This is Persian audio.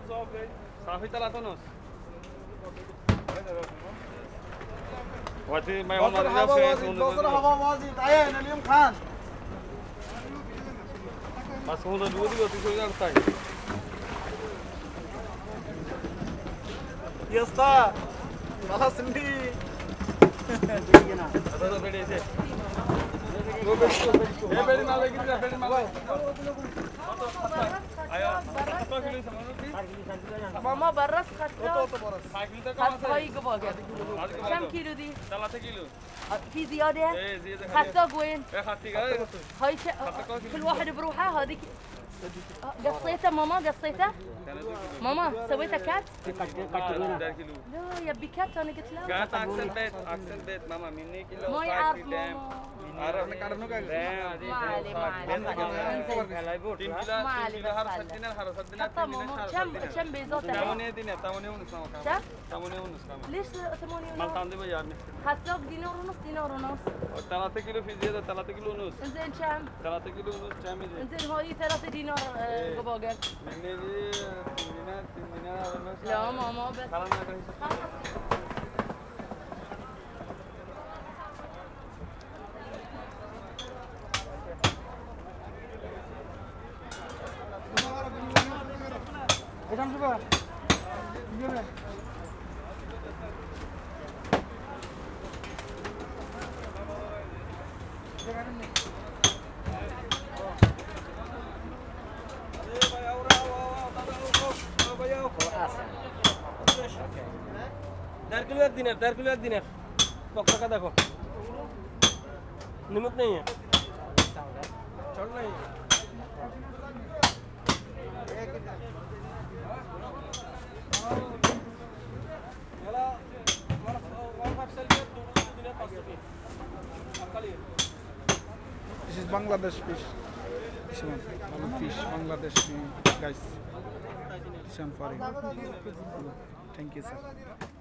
صافي 3 ونص. وقتي ما يوم بصر هوا واجد عين اليوم خان بس هو الودي وتقول لك طيب يا اسطى خلاص اللي هذا بدي ايه بدي ما لقيت بدي ما لقيت ماما برص خدتها خدتها يقبل كم كيلو دي؟ 3 كيلو في زيادة؟ ايه زيادة خدتها وين؟ ايه خدتي هاي كل واحد بروحه هذيك قصيتها ماما قصيتها؟ ماما سويتها كات؟ كيلو لا يبي كات انا قلت لا كات احسن بيت ماما مني كيلو ما يعرف ماما عرف كارنو كا ما عليه حتى ماما كم بيزوتها؟ 8 دينار 8 ونص كم؟ 8 ونص كمان ليش 8 مال ونص؟ تاندي بيار خدتها دينار ونص دينار ونص 3 كيلو في زيادة 3 كيلو ونص انزين كم؟ 3 كيلو ونص كم يجي انزين هاي 3 دينار قباقر مني دي دينار ونص لا ماما بس خلاص ما كان এটা আমজুবা দিবে डेढ़ किलो एक दिनर 1.5 किलो एक दिनर पकड़ का देखो निमक नहीं है चल नहीं है This is Bangladesh fish. This one, fish, Bangladesh guys. This one for you. Thank you, sir.